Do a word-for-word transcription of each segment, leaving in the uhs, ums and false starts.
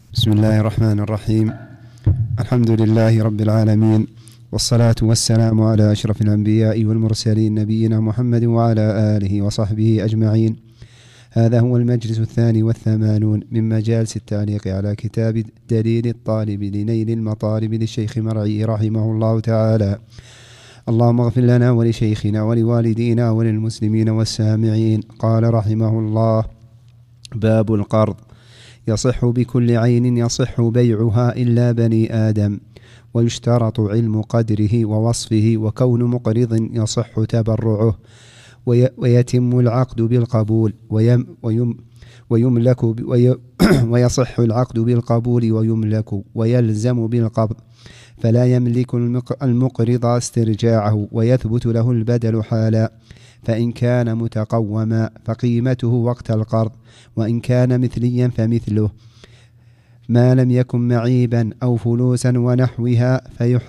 بسم الله الرحمن الرحيم. الحمد لله رب العالمين، والصلاة والسلام على أشرف الأنبياء والمرسلين نبينا محمد وعلى آله وصحبه أجمعين. هذا هو المجلس الثاني والثمانون من مجالس التعليق على كتاب دليل الطالب لنيل المطالب للشيخ مرعي رحمه الله تعالى. اللهم اغفر لنا ولشيخنا ولوالدينا وللمسلمين والسامعين. قال رحمه الله: باب القرض. يصح بكل عين يصح بيعها إلا بني آدم، ويشترط علم قدره ووصفه، وكون مقرض يصح تبرعه، ويتم العقد بالقبول ويم ويم ويملك وي ويصح العقد بالقبول ويملك ويلزم بالقبض، فلا يملك المقرض استرجاعه، ويثبت له البدل حالا، فإن كان متقوما فقيمته وقت القرض، وإن كان مثليا فمثله، ما لم يكن معيبا أو فلوسا ونحوها فيح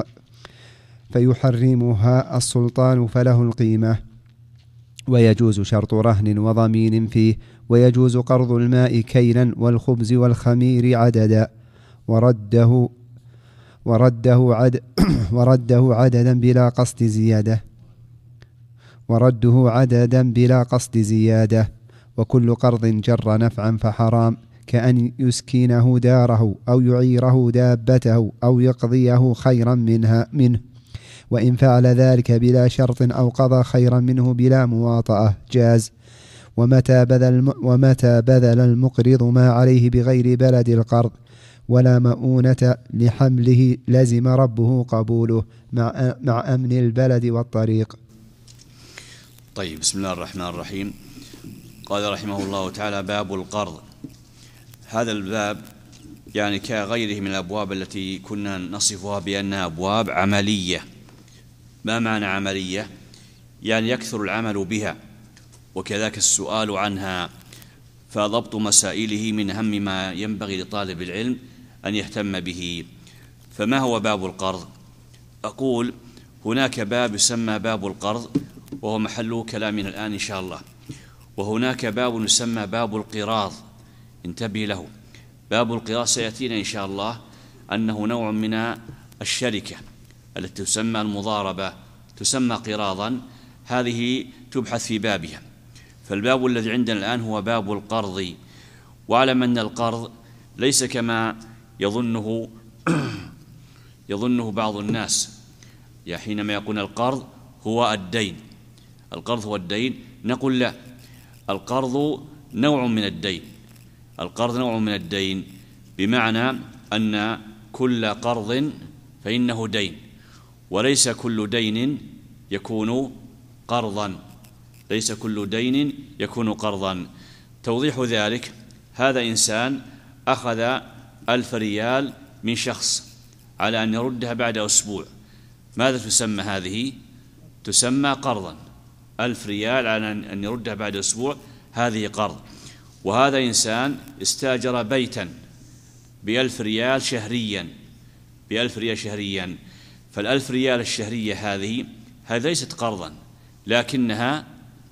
فيحرمها السلطان فله القيمة. ويجوز شرط رهن وضمين فيه، ويجوز قرض الماء كيلا والخبز والخمير عددا، ورده ورده عد ورده عددا بلا قصد زيادة ورده عددا بلا قصد زيادة وكل قرض جر نفعا فحرام، كأن يسكنه داره أو يعيره دابته أو يقضيه خيرا منها منه، وإن فعل ذلك بلا شرط أو قضى خيرا منه بلا مواطأة جاز. ومتى بذل, ومتى بذل المقرض ما عليه بغير بلد القرض ولا مؤونة لحمله لزم ربه قبوله مع, مع أمن البلد والطريق. طيب، بسم الله الرحمن الرحيم. قال رحمه الله تعالى: باب القرض. هذا الباب يعني كغيره من الأبواب التي كنا نصفها بأنها أبواب عملية. ما معنى عملية؟ يعني يكثر العمل بها، وكذلك السؤال عنها، فضبط مسائله من أهم ما ينبغي لطالب العلم أن يهتم به. فما هو باب القرض؟ أقول هناك باب يسمى باب القرض، وهو محل كلامنا الآن إن شاء الله. وهناك باب يسمى باب القراض، انتبه له. باب القراض سيأتينا إن شاء الله أنه نوع من الشركة التي تسمى المضاربة، تسمى قراضا، هذه تبحث في بابها. فالباب الذي عندنا الآن هو باب القرض. واعلم أن القرض ليس كما يظنه يظنه بعض الناس، يا حينما يقول القرض هو الدين، القرض هو الدين، نقول لا، القرض نوع من الدين. القرض نوع من الدين بمعنى أن كل قرض فإنه دين، وليس كل دين يكون قرضا، ليس كل دين يكون قرضا. توضيح ذلك: هذا إنسان أخذ ألف ريال من شخص على أن يردها بعد أسبوع، ماذا تسمى هذه؟ تسمى قرضا. ألف ريال على أن يردها بعد أسبوع، هذه قرض. وهذا إنسان استاجر بيتا بألف ريال شهريا، بألف ريال شهريا، فالألف ريال الشهرية هذه هذه ليست قرضا، لكنها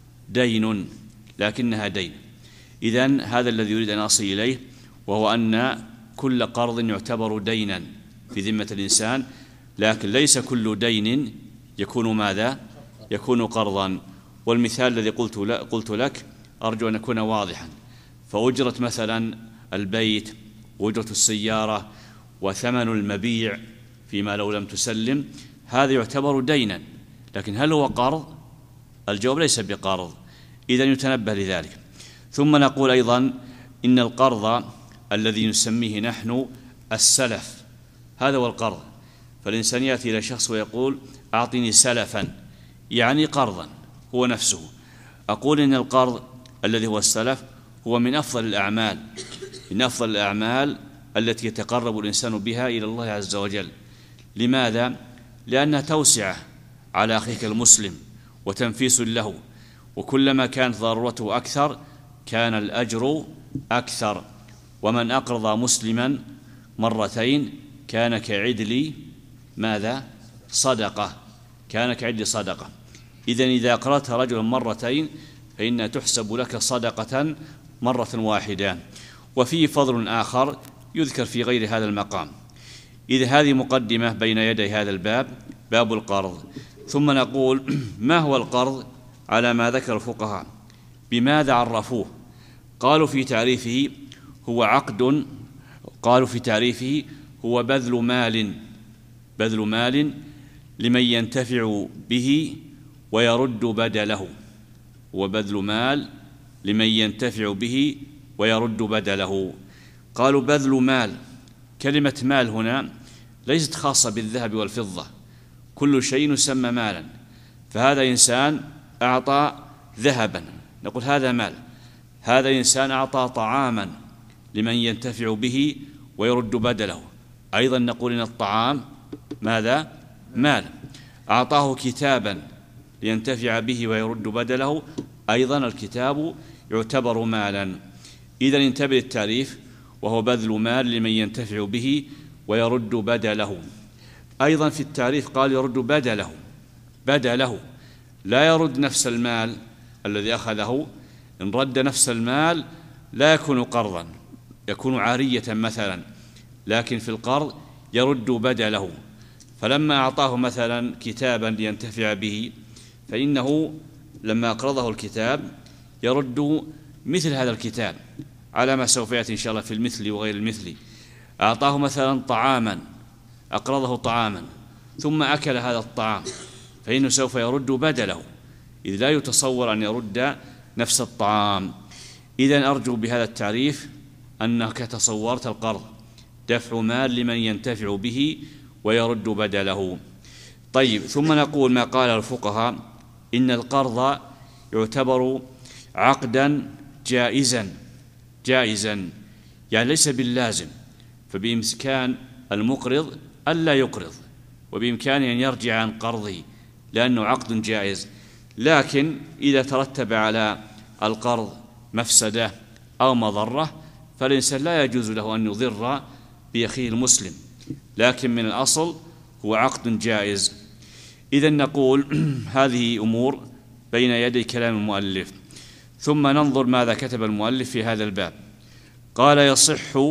دين، لكنها دين. إذن هذا الذي يريد أن أصل إليه، وهو أن كل قرض يعتبر دينا في ذمة الإنسان، لكن ليس كل دين يكون ماذا؟ يكون قرضا. والمثال الذي قلت قلت لك أرجو أن يكون واضحا. فأجرة مثلا البيت، وأجرة السيارة، وثمن المبيع فيما لو لم تسلم، هذا يعتبر دينا، لكن هل هو قرض؟ الجواب ليس بقرض. إذن يتنبه لذلك. ثم نقول أيضا إن القرض الذي نسميه نحن السلف، هذا هو القرض. فالإنسان يأتي إلى شخص ويقول: أعطني سلفا، يعني قرضا هو نفسه. أقول إن القرض الذي هو السلف هو من أفضل الأعمال، من أفضل الأعمال التي يتقرب الإنسان بها إلى الله عز وجل. لماذا؟ لأنها توسعة على أخيك المسلم وتنفيس له، وكلما كانت ضرورته أكثر كان الأجر أكثر. ومن أقرض مسلما مرتين كان كعدل ماذا؟ صدقة، كان كعدل صدقة. إذن إذا أقرضت رجلا مرتين فإنها تحسب لك صدقة مرة واحدة. وفيه فضل آخر يذكر في غير هذا المقام. إذا هذه مقدمة بين يدي هذا الباب، باب القرض. ثم نقول ما هو القرض على ما ذكر الفقهاء؟ بماذا عرفوه؟ قالوا في تعريفه هو عقد قالوا في تعريفه هو بذل مال بذل مال لمن ينتفع به ويرد بدله وبذل مال لمن ينتفع به ويرد بدله. قالوا بذل مال، كلمة مال هنا ليست خاصة بالذهب والفضة، كل شيء يسمى مالا. فهذا إنسان أعطى ذهبا نقول هذا مال، هذا إنسان أعطى طعاما لمن ينتفع به ويرد بدله، أيضا نقول إن الطعام ماذا؟ مال. أعطاه كتابا لينتفع به ويرد بدله، أيضا الكتاب يعتبر مالا. إذن انتبه التعريف، وهو بذل مال لمن ينتفع به ويرد بدله. أيضا في التعريف قال يرد بدله بدله لا يرد نفس المال الذي أخذه. إن رد نفس المال لا يكون قرضا، يكون عارية مثلا، لكن في القرض يرد بدله. فلما أعطاه مثلا كتابا لينتفع به، فإنه لما أقرضه الكتاب يرد مثل هذا الكتاب على ما سوف يأتي إن شاء الله في المثل وغير المثل. أعطاه مثلا طعاما، أقرضه طعاما ثم أكل هذا الطعام، فإنه سوف يرد بدله، إذ لا يتصور أن يرد نفس الطعام. إذن أرجو بهذا التعريف أنك تصورت القرض دفع مال لمن ينتفع به ويرد بدله. طيب، ثم نقول ما قال الفقهاء إن القرض يعتبر عقدا جائزا جائزا يعني ليس باللازم، فبإمكان المقرض ألا يقرض، وبإمكانه أن يرجع عن قرضه لأنه عقد جائز. لكن إذا ترتب على القرض مفسدة أو مضرة فالإنسان لا يجوز له أن يضر بأخيه المسلم، لكن من الأصل هو عقد جائز. إذن نقول هذه أمور بين يدي كلام المؤلف. ثم ننظر ماذا كتب المؤلف في هذا الباب. قال يصح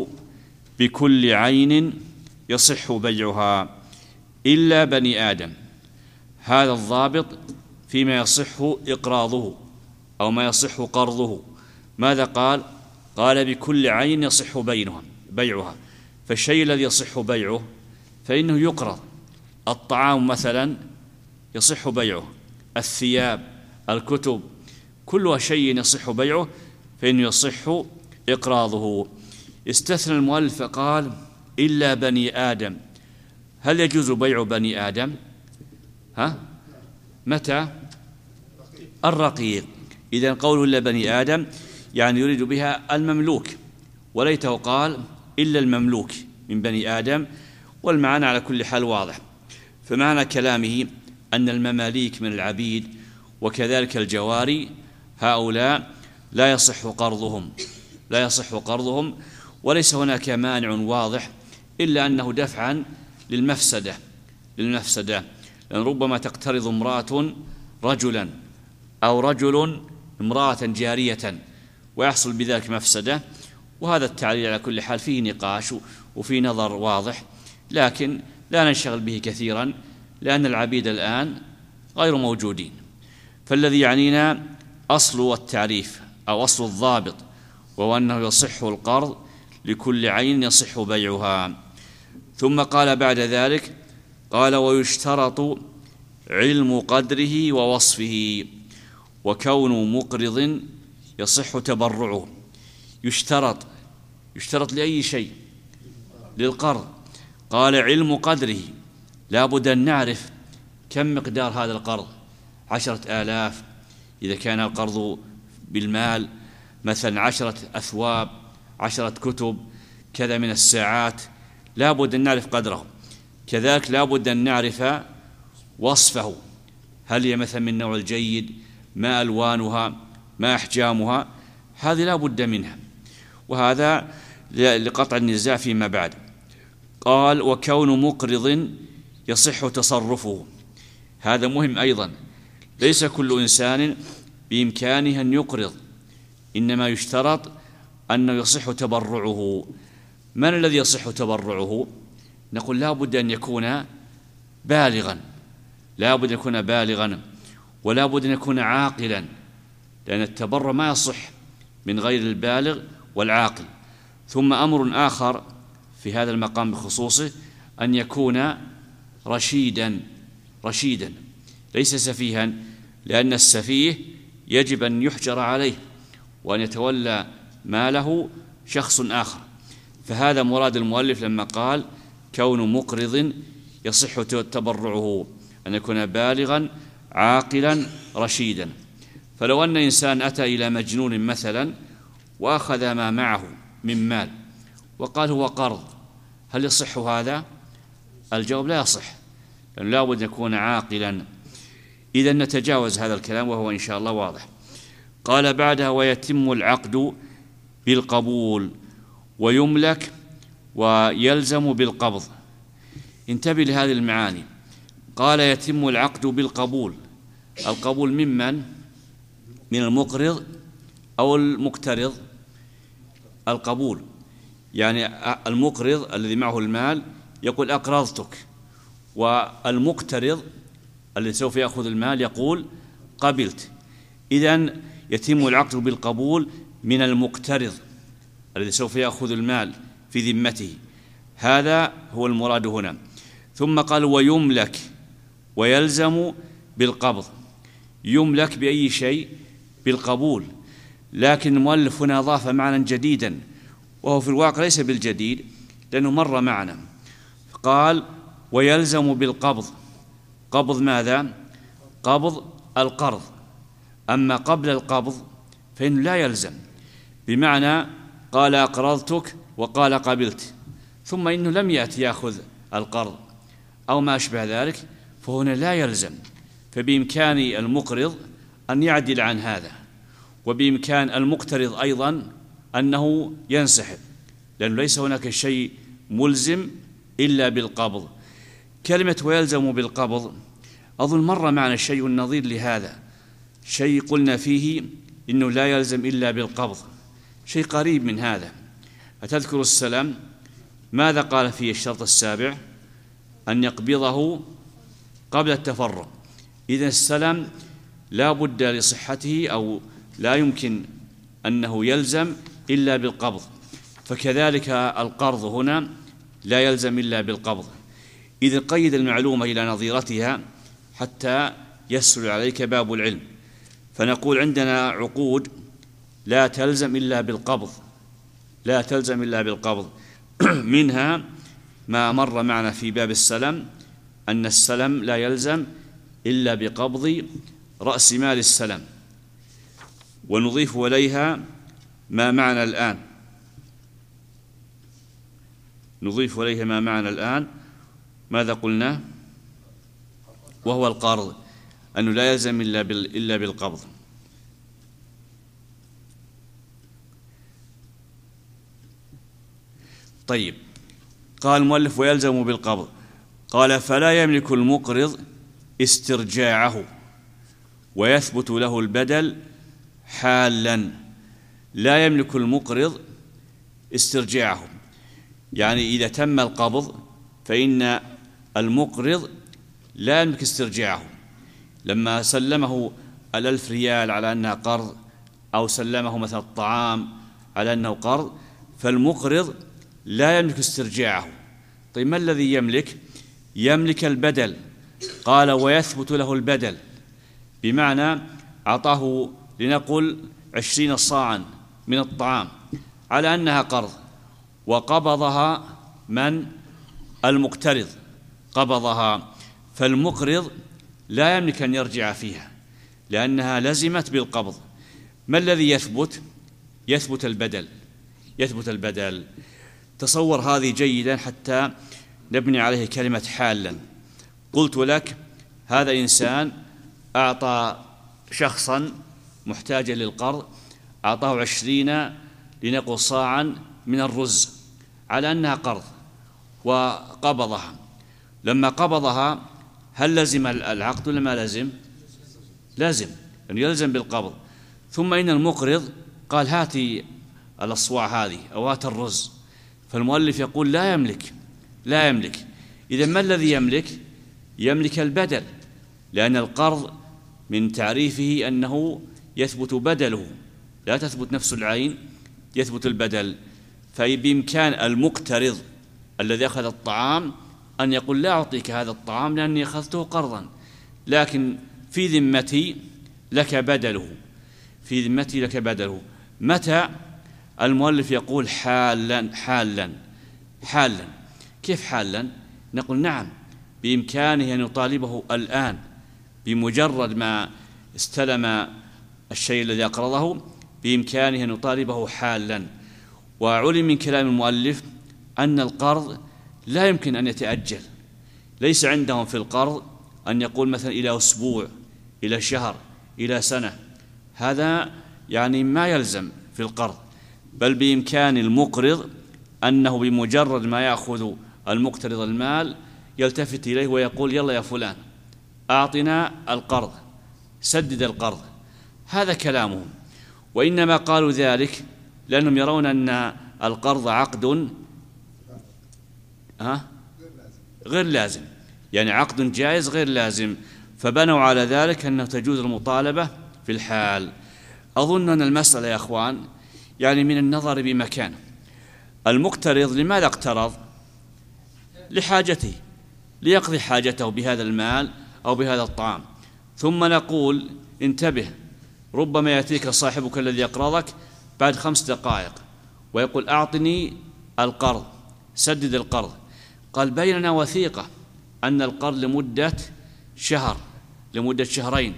بكل عين يصح بيعها إلا بني آدم. هذا الضابط فيما يصح إقراضه أو ما يصح قرضه. ماذا قال؟ قال بكل عين يصح بيعها. فالشيء الذي يصح بيعه فإنه يقرض. الطعام مثلا يصح بيعه، الثياب، الكتب، كل شيء يصح بيعه فإنه يصح إقراضه. استثنى المؤلف قال إلا بني آدم. هل يجوز بيع بني آدم؟ ها؟ متى؟ الرقيق. إذن قوله إلا بني آدم يعني يريد بها المملوك، وليته قال إلا المملوك من بني آدم، والمعنى على كل حال واضح. فمعنى كلامه أن المماليك من العبيد وكذلك الجواري هؤلاء لا يصح قرضهم لا يصح قرضهم وليس هناك مانع واضح إلا أنه دفعا للمفسدة للمفسدة لأن ربما تقترض امرأة رجلا أو رجل امرأة جارية ويحصل بذلك مفسدة. وهذا التعليل على كل حال فيه نقاش وفيه نظر واضح، لكن لا ننشغل به كثيرا لأن العبيد الآن غير موجودين. فالذي يعنينا أصل التعريف أو أصل الضابط، وهو أنه يصح القرض لكل عين يصح بيعها. ثم قال بعد ذلك قال ويشترط علم قدره ووصفه وكون مقرض يصح تبرعه. يشترط يشترط لأي شيء للقرض. قال علم قدره، لا بد أن نعرف كم مقدار هذا القرض، عشرة آلاف إذا كان القرض بالمال، مثلا عشرة أثواب، عشرة كتب، كذا من الساعات، لا بد أن نعرف قدره. كذلك لا بد أن نعرف وصفه، هل هي مثلا من نوع الجيد، ما ألوانها، ما أحجامها، هذه لا بد منها، وهذا لقطع النزاع فيما بعد. قال وكون مقرض يصح تصرفه. هذا مهم أيضا، ليس كل إنسان بإمكانه أن يقرض، إنما يشترط أنه يصح تبرعه. من الذي يصح تبرعه؟ نقول لا بد أن يكون بالغا، لا بد أن يكون بالغا، ولا بد أن يكون عاقلا، لأن التبرع ما يصح من غير البالغ والعاقل. ثم أمر آخر في هذا المقام بخصوصه أن يكون رشيدا رشيدا ليس سفيها، لأن السفيه يجب أن يحجر عليه وأن يتولى ماله شخص آخر. فهذا مراد المؤلف لما قال كون مقرض يصح تبرعه أن يكون بالغا عاقلا رشيدا. فلو أن إنسان أتى إلى مجنون مثلا وأخذ ما معه من مال وقال هو قرض، هل يصح هذا؟ الجواب لا يصح، لأنه لا بد أن يكون عاقلا. إذا نتجاوز هذا الكلام وهو إن شاء الله واضح. قال بعدها ويتم العقد بالقبول ويملك ويلزم بالقبض. انتبه لهذه المعاني. قال يتم العقد بالقبول، القبول ممن؟ من المقرض أو المقترض؟ القبول يعني المقرض الذي معه المال يقول أقرضتك، والمقترض الذي سوف يأخذ المال يقول قبلت. إذن يتم العقد بالقبول من المقترض الذي سوف يأخذ المال في ذمته، هذا هو المراد هنا. ثم قال ويملك ويلزم بالقبض. يملك بأي شيء؟ بالقبول، لكن المؤلف هنا أضاف معنى جديدا وهو في الواقع ليس بالجديد لأنه مر معنا. قال ويلزم بالقبض. قبض ماذا؟ قبض القرض. أما قبل القبض فإنه لا يلزم، بمعنى قال أقرضتك وقال قبلت ثم إنه لم يأتي يأخذ القرض أو ما أشبه ذلك، فهنا لا يلزم. فبإمكان المقرض أن يعدل عن هذا، وبإمكان المقترض أيضا أنه ينسحب، لأنه ليس هناك شيء ملزم إلا بالقبض. كلمة ويلزم بالقبض أظن مر معنا شيء نظير لهذا، شيء قلنا فيه إنه لا يلزم إلا بالقبض، شيء قريب من هذا. أتذكر السلام ماذا قال فيه الشرط السابع؟ أن يقبضه قبل التفرع. إذن السلام لا بد لصحته أو لا يمكن أنه يلزم إلا بالقبض، فكذلك القرض هنا لا يلزم إلا بالقبض. إذا قيد المعلومة إلى نظيرتها حتى يسهل عليك باب العلم. فنقول عندنا عقود لا تلزم إلا بالقبض، لا تلزم إلا بالقبض. منها ما مر معنا في باب السلم أن السلم لا يلزم إلا بقبض رأس مال السلم، ونضيف إليها ما معنى الآن، نضيف إليها ما معنى الآن ماذا قلنا؟ وهو القرض، أنه لا يلزم إلا إلا بالقبض. طيب، قال المؤلف ويلزم بالقبض. قال فلا يملك المقرض استرجاعه ويثبت له البدل حالا. لا يملك المقرض استرجاعه، يعني إذا تم القبض فإن المقرض لا يملك استرجاعه. لما سلمه الألف ريال على أنها قرض أو سلمه مثل الطعام على أنه قرض، فالمقرض لا يملك استرجاعه. طيب ما الذي يملك؟ يملك البدل. قال ويثبت له البدل، بمعنى أعطاه لنقل عشرين صاعا من الطعام على أنها قرض، وقبضها من؟ المقترض قبضها، فالمقرض لا يملك أن يرجع فيها لأنها لزمت بالقبض. ما الذي يثبت؟ يثبت البدل، يثبت البدل. تصور هذه جيدا حتى نبني عليه كلمة حالا. قلت لك هذا إنسان أعطى شخصا محتاجا للقرض، أعطاه عشرين لنقل صاعا من الرز على أنها قرض وقبضها. لما قبضها هل لزم العقد ولا ما لزم؟ لازم، يعني يلزم بالقبض. ثم إن المقرض قال هاتي الأصواع هذه أو هات الرز، فالمؤلف يقول لا يملك لا يملك إذا ما الذي يملك؟ يملك البدل، لأن القرض من تعريفه أنه يثبت بدله، لا تثبت نفس العين، يثبت البدل. فبإمكان المقترض الذي أخذ الطعام أن يقول لا أعطيك هذا الطعام لأني أخذته قرضا، لكن في ذمتي لك بدله، في ذمتي لك بدله. متى؟ المؤلف يقول حالا حالا حالا. كيف حالا؟ نقول نعم، بإمكانه أن يطالبه الآن بمجرد ما استلم الشيء الذي أقرضه، بإمكانه أن يطالبه حالا. وعلم من كلام المؤلف أن القرض لا يمكن أن يتأجل، ليس عندهم في القرض أن يقول مثلا إلى أسبوع، إلى شهر، إلى سنة، هذا يعني ما يلزم في القرض، بل بإمكان المقرض أنه بمجرد ما يأخذ المقترض المال يلتفت إليه ويقول يلا يا فلان أعطنا القرض، سدد القرض. هذا كلامهم. وإنما قالوا ذلك لأنهم يرون أن القرض عقد ها غير لازم، يعني عقد جائز غير لازم، فبنوا على ذلك أنه تجوز المطالبة في الحال. أظن أن المسألة يا أخوان يعني من النظر بمكان. المقترض لماذا اقترض؟ لحاجته، ليقضي حاجته بهذا المال أو بهذا الطعام. ثم نقول انتبه، ربما يأتيك صاحبك الذي يقرضك بعد خمس دقائق ويقول أعطني القرض، سدد القرض. قال بيننا وثيقة أن القرض لمدة شهر، لمدة شهرين،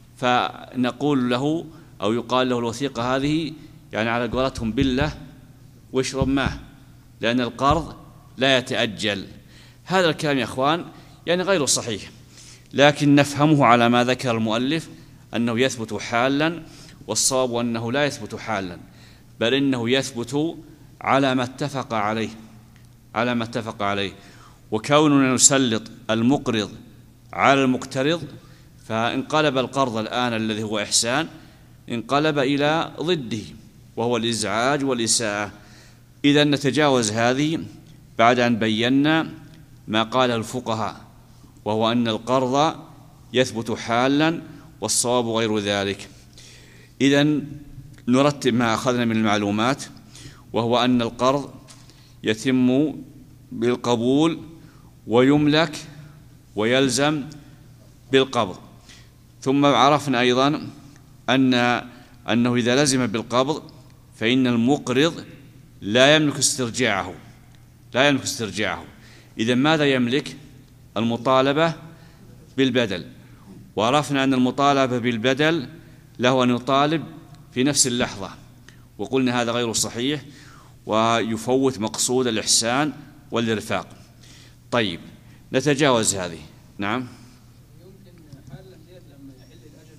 فنقول له أو يقال له الوثيقة هذه يعني على قولتهم بالله واشرب ماء، لأن القرض لا يتأجل. هذا الكلام يا أخوان يعني غير صحيح، لكن نفهمه على ما ذكر المؤلف أنه يثبت حالا، والصواب أنه لا يثبت حالا، بل إنه يثبت على ما اتفق عليه، على ما اتفق عليه. وكوننا نسلط المقرض على المقترض، فانقلب القرض الآن الذي هو إحسان انقلب إلى ضده وهو الإزعاج والإساءة. إذا نتجاوز هذه بعد أن بينا ما قال الفقهاء، وهو أن القرض يثبت حالا والصواب غير ذلك. إذا نرتب ما أخذنا من المعلومات، وهو أن القرض يتم بالقبول ويملك ويلزم بالقبض. ثم عرفنا أيضا أن أنه إذا لزم بالقبض فإن المقرض لا يملك استرجاعه، لا يملك استرجاعه. إذا ماذا يملك؟ المطالبة بالبدل. وعرفنا أن المطالبة بالبدل له أن يطالب في نفس اللحظة، وقلنا هذا غير صحيح ويفوت مقصود الإحسان والإرفاق. طيب نتجاوز هذه. نعم. يمكن حالا لما يحل الأجل؟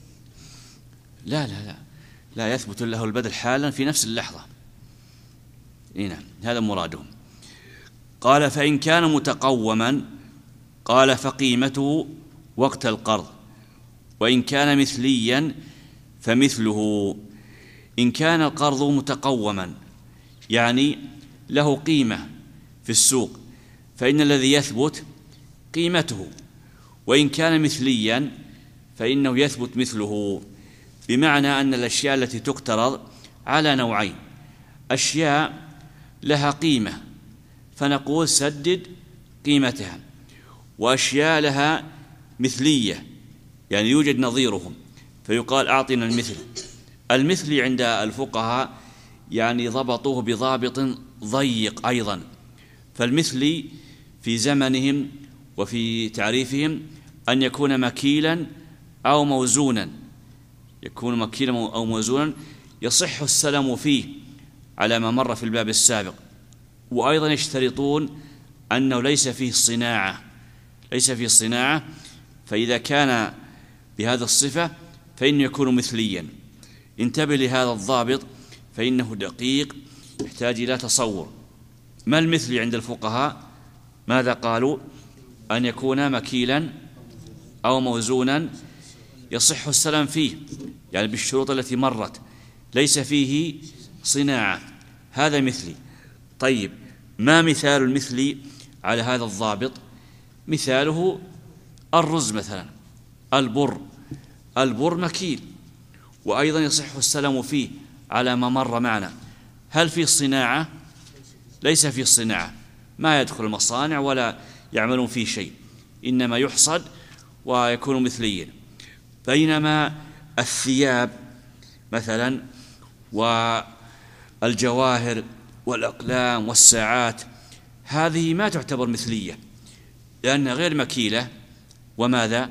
لا لا لا لا يثبت له البدل حالا في نفس اللحظة. نعم هذا مرادهم. قال فإن كان متقوما قال فقيمته وقت القرض، وإن كان مثليا فمثله. إن كان القرض متقوما يعني له قيمة في السوق فإن الذي يثبت قيمته، وإن كان مثليا فإنه يثبت مثله، بمعنى أن الأشياء التي تقترض على نوعين: أشياء لها قيمة فنقول سدد قيمتها، وأشياء لها مثلية يعني يوجد نظيرهم فيقال أعطنا المثل. المثل عند الفقهاء يعني ضبطوه بضابط ضيق أيضا، فالمثل في زمنهم وفي تعريفهم أن يكون مكيلا أو موزونا، يكون مكيلا أو موزونا يصح السلم فيه على ما مر في الباب السابق. وأيضا يشترطون أنه ليس فيه صناعة، ليس فيه صناعة، فإذا كان بهذا الصفة فإنه يكون مثليا. انتبه لهذا الضابط فإنه دقيق يحتاج إلى تصور. ما المثل عند الفقهاء؟ ماذا قالوا؟ أن يكون مكيلا أو موزونا يصح السلم فيه، يعني بالشروط التي مرت، ليس فيه صناعة، هذا مثلي. طيب ما مثال المثل على هذا الضابط؟ مثاله الرز مثلا، البر، البر مكيل، وأيضا يصح السلم فيه على ما مر معنا. هل في صناعة؟ ليس في صناعة، ما يدخل المصانع ولا يعملون فيه شيء، إنما يحصد ويكون مثليا. بينما الثياب مثلا والجواهر والأقلام والساعات هذه ما تعتبر مثلية، لأنها غير مكيلة وماذا؟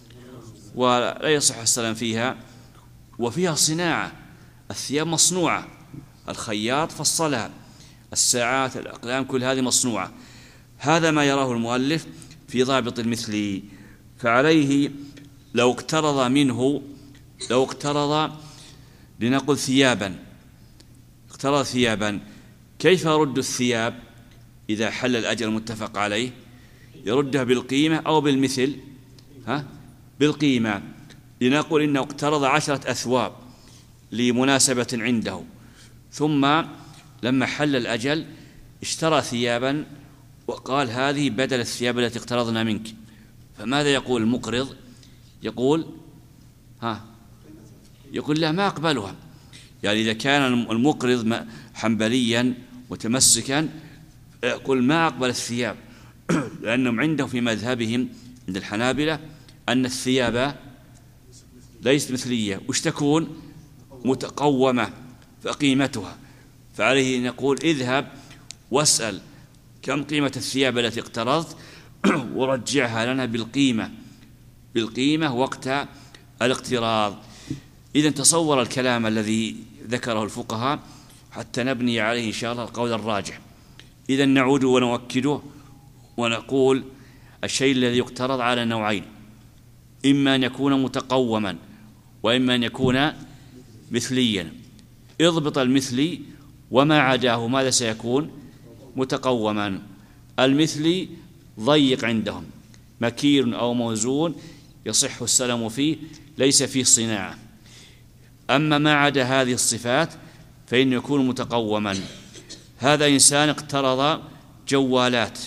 ولا يصح السلام فيها، وفيها صناعة. الثياب مصنوعة، الخياط فصلها، الساعات، الأقلام، كل هذه مصنوعة. هذا ما يراه المؤلف في ضابط المثل. فعليه لو اقترض منه، لو اقترض لنقل ثيابا، اقترض ثيابا، كيف يرد الثياب إذا حل الأجل المتفق عليه؟ يردها بالقيمة أو بالمثل؟ ها؟ بالقيمة. لنقل إنه اقترض عشرة أثواب لمناسبة عنده، ثم لما حل الأجل اشترى ثيابا وقال هذه بدل الثياب التي اقترضنا منك، فماذا يقول المقرض؟ يقول ها يقول لا، ما أقبلها. يعني إذا كان المقرض حنبليا متمسكا يقول ما أقبل الثياب، لأنهم عنده في مذهبهم عند الحنابلة أن الثياب ليست مثلية، وش تكون؟ متقومة فقيمتها. فعليه نقول اذهب واسأل كم قيمة الثياب التي اقترضت ورجعها لنا بالقيمة، بالقيمة وقت الاقتراض. إذن تصور الكلام الذي ذكره الفقهاء حتى نبني عليه إن شاء الله القول الراجح. إذن نعود ونؤكده ونقول الشيء الذي يقترض على نوعين، إما أن يكون متقوما وإما أن يكون مثليا. اضبط المثلي وما عداه ماذا سيكون؟ متقوما. المثلي ضيق عندهم، مكيل أو موزون يصح السلم فيه، ليس فيه صناعة. أما ما عدا هذه الصفات فإنه يكون متقوما. هذا إنسان اقترض جوالات،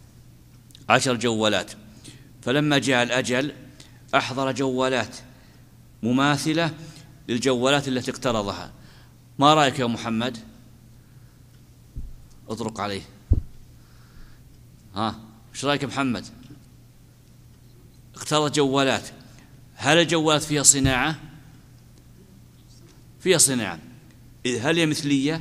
عشر جوالات، فلما جاء الأجل أحضر جوالات مماثلة للجوالات التي اقترضها. ما رأيك يا محمد؟ اطرق عليه. ها ايش رأيك يا محمد؟ اقترض جوالات، هل الجوالات فيها صناعة؟ فيها صناعة. هل هي مثلية؟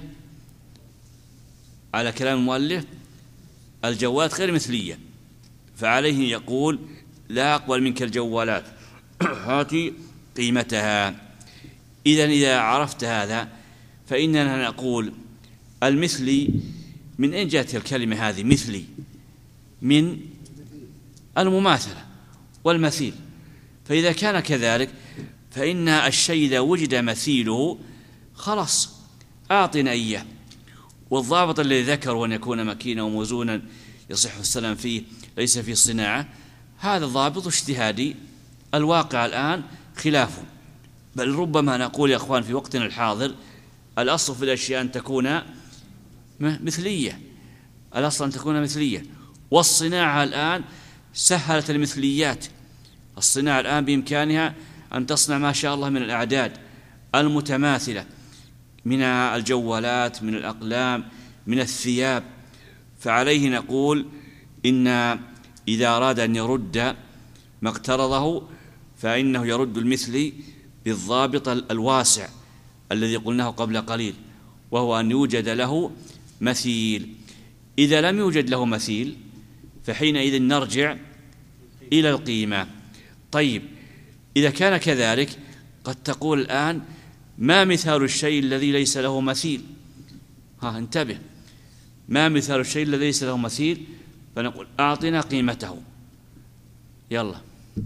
على كلام المؤلف الجوالات غير مثلية، فعليه يقول لا أقبل منك الجوالات، هاتي قيمتها. إذن إذا عرفت هذا فإننا نقول المثلي، من أين جاءت الكلمة هذه مثلي؟ من المماثلة والمثيل. فإذا كان كذلك فإن الشيء إذا وجد مثيله خلاص أعطنا إياه. والضابط الذي ذكر أن يكون مكينا وموزونا يصح السلام فيه ليس فيه صناعة، هذا ضابط اجتهادي، الواقع الآن خلافه. بل ربما نقول يا أخوان في وقتنا الحاضر الأصل في الأشياء أن تكون مثلية، الأصل أن تكون مثلية. والصناعة الآن سهلت المثليات. الصناعة الآن بإمكانها أن تصنع ما شاء الله من الأعداد المتماثلة، من الجوالات، من الأقلام، من الثياب. فعليه نقول إن إذا أراد أن يرد ما اقترضه فإنه يرد المثلي بالضابط الواسع الذي قلناه قبل قليل، وهو أن يوجد له مثيل. إذا لم يوجد له مثيل فحينئذ نرجع إلى القيمة. طيب إذا كان كذلك قد تقول الآن ما مثال الشيء الذي ليس له مثيل؟ ها انتبه، ما مثال الشيء الذي ليس له مثيل؟ فنقول أعطنا قيمته. يلا،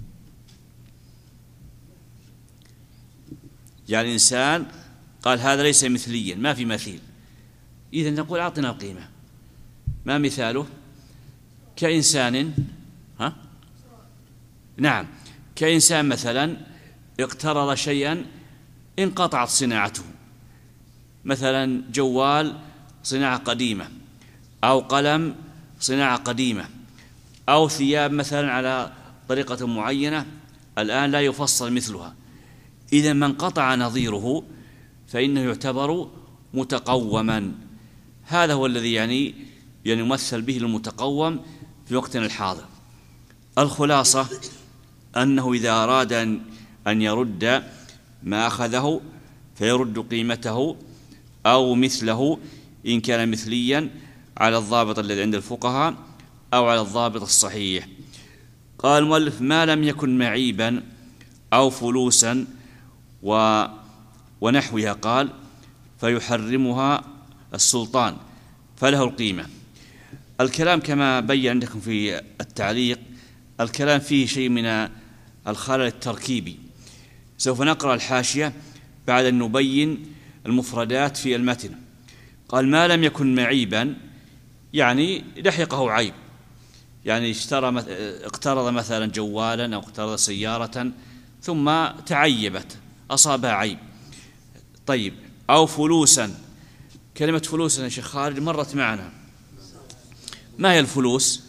يعني إنسان قال هذا ليس مثليا، ما في مثيل، إذن نقول أعطنا القيمة. ما مثاله؟ كإنسان ها نعم كإنسان مثلا اقترض شيئا انقطعت صناعته، مثلا جوال صناعة قديمة، أو قلم صناعة قديمة، أو ثياب مثلا على طريقة معينة الآن لا يفصل مثلها، إذا ما انقطع نظيره فإنه يعتبر متقوما. هذا هو الذي يعني يعني يمثل به المتقوم في وقتنا الحاضر. الخلاصة أنه إذا أراد أن يرد ما أخذه فيرد قيمته أو مثله إن كان مثليا على الضابط الذي عند الفقهاء أو على الضابط الصحيح. قال المؤلف: ما لم يكن معيبا أو فلوسا و ونحوها، قال: فيحرمها السلطان فله القيمة. الكلام كما بين عندكم في التعليق الكلام فيه شيء من الخلل التركيبي. سوف نقرأ الحاشية بعد أن نبين المفردات في المتن. قال: ما لم يكن معيبا يعني لحقه عيب، يعني اشترى اقترض مثلا جوالا أو اقترض سيارة ثم تعيبت أصابها عيب. طيب، أو فلوسا. كلمة فلوسا يا شيخ خالد مرت معنا، ما هي الفلوس؟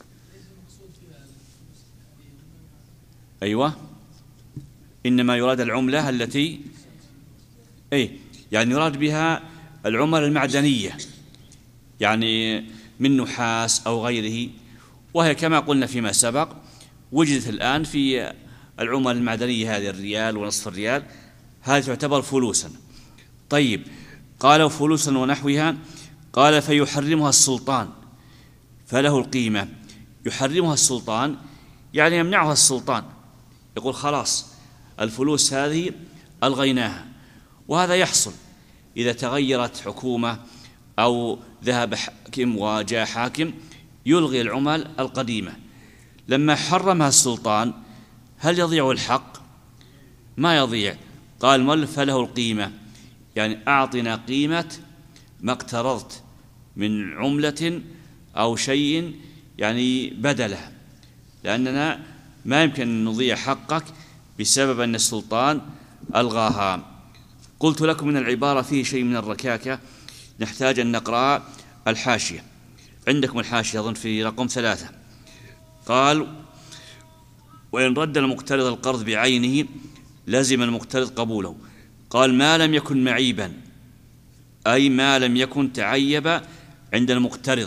أيوة، إنما يراد العملة التي أي يعني يراد بها العملة المعدنية، يعني من نحاس أو غيره، وهي كما قلنا فيما سبق وجدت الآن في العملة المعدنية هذه الريال ونصف الريال، هذه تعتبر فلوسا. طيب، قالوا فلوسا ونحوها، قال: فيحرمها السلطان فله القيمة. يحرمها السلطان يعني يمنعها السلطان، يقول خلاص الفلوس هذه ألغيناها. وهذا يحصل إذا تغيرت حكومة أو ذهب حاكم وجاء حاكم يلغي العمل القديمة. لما حرمها السلطان هل يضيع الحق؟ ما يضيع. قال المؤلف: فله القيمة، يعني أعطنا قيمة ما اقترضت من عملة أو شيء يعني بدله، لأننا ما يمكن أن نضيع حقك بسبب أن السلطان ألغاها. قلت لكم من العبارة فيه شيء من الركاكة، نحتاج أن نقرأ الحاشية. عندكم الحاشية أظن في رقم ثلاثة. قال: وإن رد المقترض القرض بعينه لزم المقترض قبوله. قال: ما لم يكن معيبا، أي ما لم يكن تعيب عند المقترض،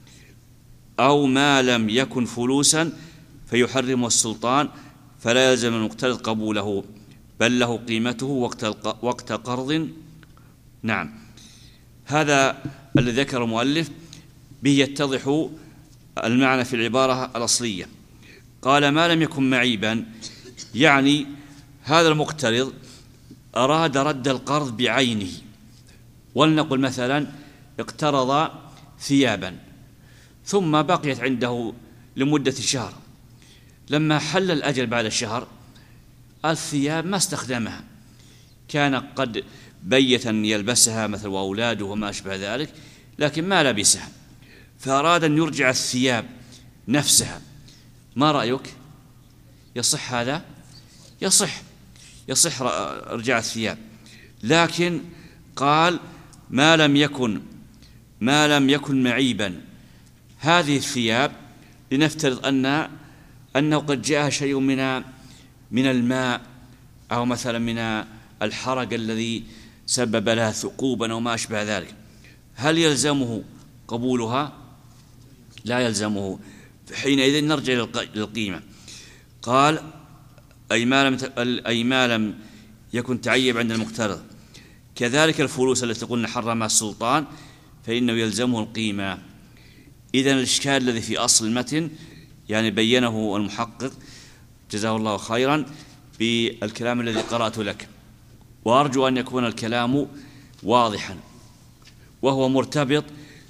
أو ما لم يكن فلوسا فيحرمه السلطان فلا يلزم المقترض قبوله، بل له قيمته وقت وقت قرض. نعم، هذا الذي ذكر المؤلف به يتضح المعنى في العبارة الأصلية. قال: ما لم يكن معيبا يعني هذا المقترض أراد رد القرض بعينه، ولنقل مثلا اقترض ثيابا ثم بقيت عنده لمدة شهر، لما حل الأجل بعد الشهر الثياب ما استخدمها، كان قد بيت أن يلبسها مثل وأولاده وما أشبه ذلك، لكن ما لبسها، فأراد أن يرجع الثياب نفسها. ما رأيك؟ يصح هذا؟ يصح يصح إرجاع الثياب، لكن قال: ما لم يكن ما لم يكن معيبا. هذه الثياب لنفترض أن أنه قد جاء شيء من من الماء أو مثلا من الحرق الذي سبب لها ثقوبا أو ما أشبه ذلك، هل يلزمه قبولها؟ لا يلزمه. حينئذ نرجع للقيمة. قال: أي ما لم أي ما لم يكن تعيب عند المقترض. كذلك الفلوس التي قلنا حرمها السلطان فإنه يلزمه القيمة. إذن الإشكال الذي في أصل المتن يعني بينه المحقق جزاه الله خيرا بالكلام الذي قرأت لك، وأرجو أن يكون الكلام واضحا، وهو مرتبط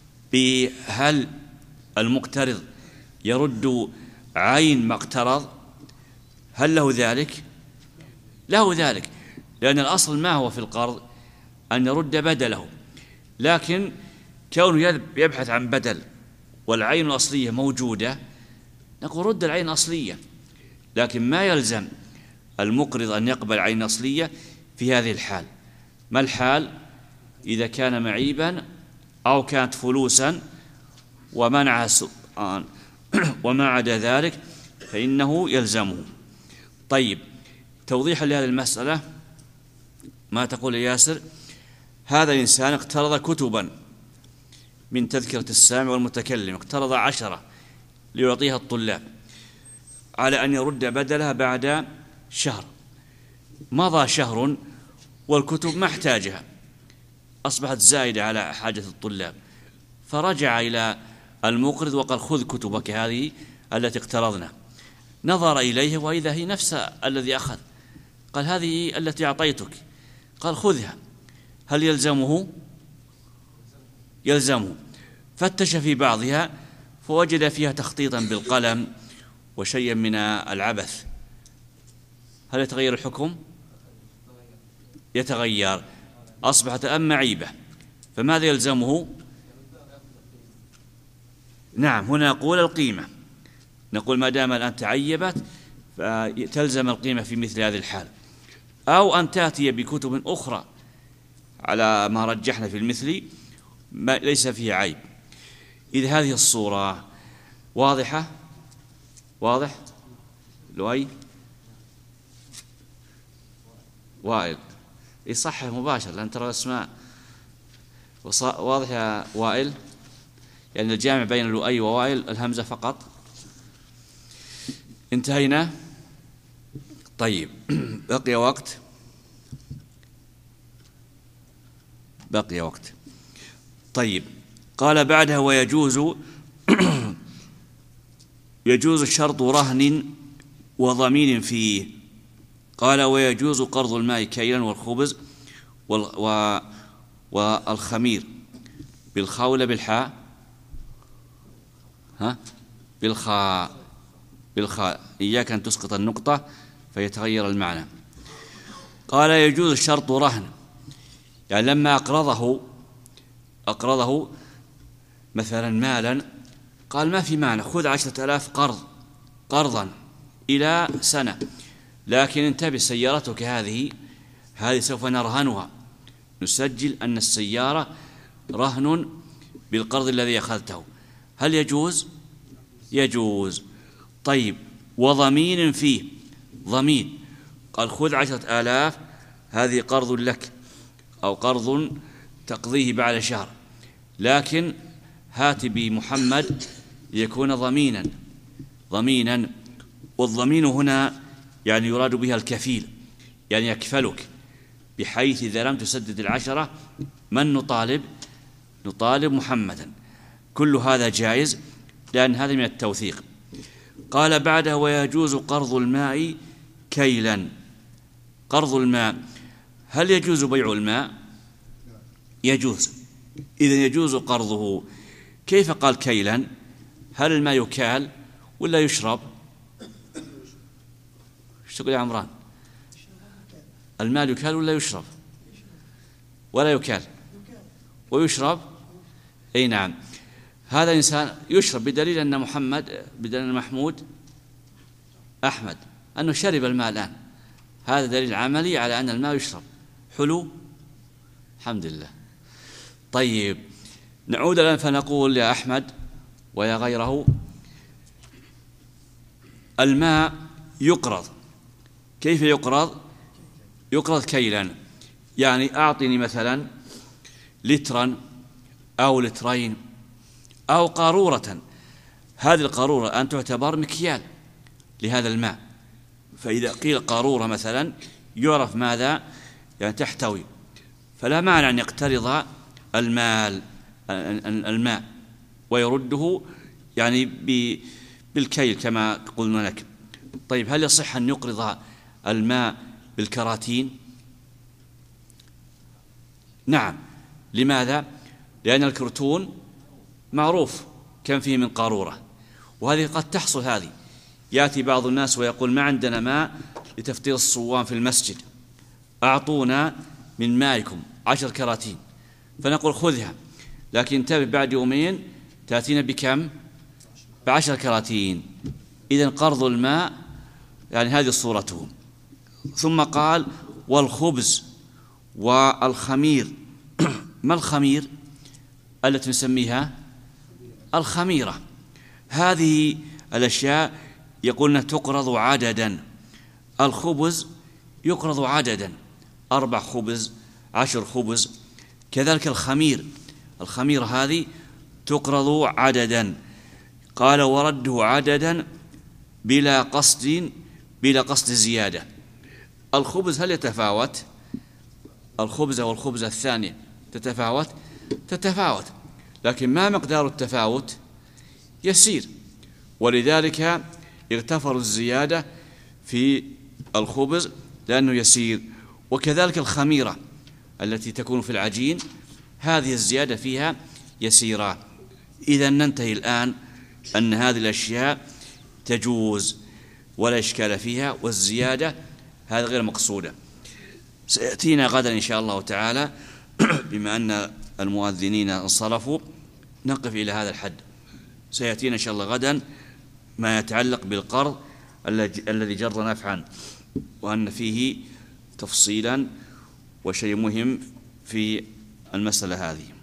بهل المقترض يرد عين ما اقترض؟ هل له ذلك؟ له ذلك، لأن الأصل ما هو في القرض أن يرد بدله، لكن كونه يبحث عن بدل والعين الأصلية موجودة نقول رد العين الأصلية، لكن ما يلزم المقرض أن يقبل عين أصلية في هذه الحال. ما الحال؟ إذا كان معيبا أو كانت فلوسا ومنع السلطان وما عدا ذلك فإنه يلزمه. طيب، توضيحا لهذه المسألة، ما تقول يا ياسر؟ هذا الإنسان اقترض كتبا من تذكرة السامع والمتكلم، اقترض عشرة ليعطيها الطلاب على أن يرد بدلها بعد شهر. مضى شهر والكتب ما احتاجها، أصبحت زائدة على حاجة الطلاب، فرجع إلى المقرض وقال خذ كتبك هذه التي اقترضنا. نظر إليها وإذا هي نفس الذي أخذ، قال هذه التي أعطيتك، قال خذها. هل يلزمه؟ يلزمه. فتش في بعضها فوجد فيها تخطيطا بالقلم وشيئا من العبث. هل يتغير الحكم؟ يتغير، أصبحت الآن معيبة. فماذا يلزمه؟ نعم، هنا نقول القيمة، نقول ما دام الآن تعيبت فتلزم القيمة في مثل هذه الحال، أو أن تأتي بكتب أخرى على ما رجحنا في المثل ما ليس فيه عيب. إذا هذه الصورة واضحة، واضح لؤي؟ وائل يصحح مباشر لأن ترى الأسماء واضح يا وائل، يعني الجامع بين لؤي ووائل الهمزة فقط. انتهينا. طيب، بقي وقت، بقي وقت. طيب، قال بعدها ويجوز يجوز شرط رهن وضمين فيه. قال ويجوز قرض الماء كيلا والخبز والخمير بالخاء ولا بالحاء؟ ها؟ بالخاء، بالخاء، إياك أن تسقط النقطة فيتغير المعنى. قال يجوز شرط رهن، يعني لما أقرضه أقرضه مثلا مالا، قال ما في معنى خذ عشرة آلاف قرض قرضا إلى سنة، لكن انتبه سيارتك هذه هذه سوف نرهنها، نسجل أن السيارة رهن بالقرض الذي أخذته. هل يجوز؟ يجوز. طيب، وضمين فيه، ضمين، قال خذ عشرة آلاف هذه قرض لك أو قرض تقضيه بعد شهر، لكن هات بمحمد ليكون ضمينا ضمينا والضمين هنا يعني يراد بها الكفيل، يعني يكفلك، بحيث إذا لم تسدد العشرة من نطالب؟ نطالب محمدا. كل هذا جائز لأن هذا من التوثيق. قال بعده ويجوز قرض الماء كيلا. قرض الماء، هل يجوز بيع الماء؟ يجوز. إذن يجوز قرضه. كيف قال كيلا؟ هل الماء يكال ولا يشرب؟ ايش تقول يا عمران؟ الماء يكال ولا يشرب؟ ولا يكال ويشرب؟ اي نعم. هذا الإنسان يشرب بدليل أن محمد بدليل أن محمود أحمد أنه شرب الماء الآن، هذا دليل عملي على أن الماء يشرب. حلو، الحمد لله. طيب، نعود الآن فنقول يا أحمد ويا غيره الماء يقرض. كيف يقرض؟ يقرض كيلا، يعني أعطني مثلا لترا أو لترين أو قارورة. هذه القارورة أن تعتبر مكيال لهذا الماء، فإذا قيل قارورة مثلا يعرف ماذا يعني تحتوي، فلا معنى أن يقترض المال الماء ويرده يعني بالكيل كما قلنا لك. طيب، هل يصح أن يقرض الماء بالكراتين؟ نعم. لماذا؟ لأن الكرتون معروف كم فيه من قارورة، وهذه قد تحصل. هذه يأتي بعض الناس ويقول ما عندنا ماء لتفطير الصوام في المسجد، أعطونا من مائكم عشر كراتين، فنقول خذها، لكن انتبه بعد يومين تأتينا بكم؟ بعشر كراتين. إذن قرض الماء يعني هذه صورته. ثم قال والخبز والخمير. ما الخمير التي نسميها؟ الخميرة، هذه الأشياء يقولون تقرض عددا. الخبز يقرض عددا، أربع خبز، عشر خبز. كذلك الخمير، الخميرة هذه تقرض عددا. قال ورده عددا بلا قصد، بلا قصد زيادة. الخبز هل يتفاوت؟ الخبزة والخبزة الثانية تتفاوت؟ تتفاوت، لكن ما مقدار التفاوت؟ يسير، ولذلك اغتفروا الزيادة في الخبز لأنه يسير. وكذلك الخميرة التي تكون في العجين، هذه الزيادة فيها يسيرة. إذا ننتهي الآن أن هذه الأشياء تجوز ولا إشكال فيها، والزيادة هذا غير مقصودة. سيأتينا غدا إن شاء الله تعالى بما أن المؤذنين انصرفوا نقف إلى هذا الحد. سيأتينا إن شاء الله غدا ما يتعلق بالقرض الذي جر نفعا، وأن فيه تفصيلا وشيء مهم في المسألة هذه.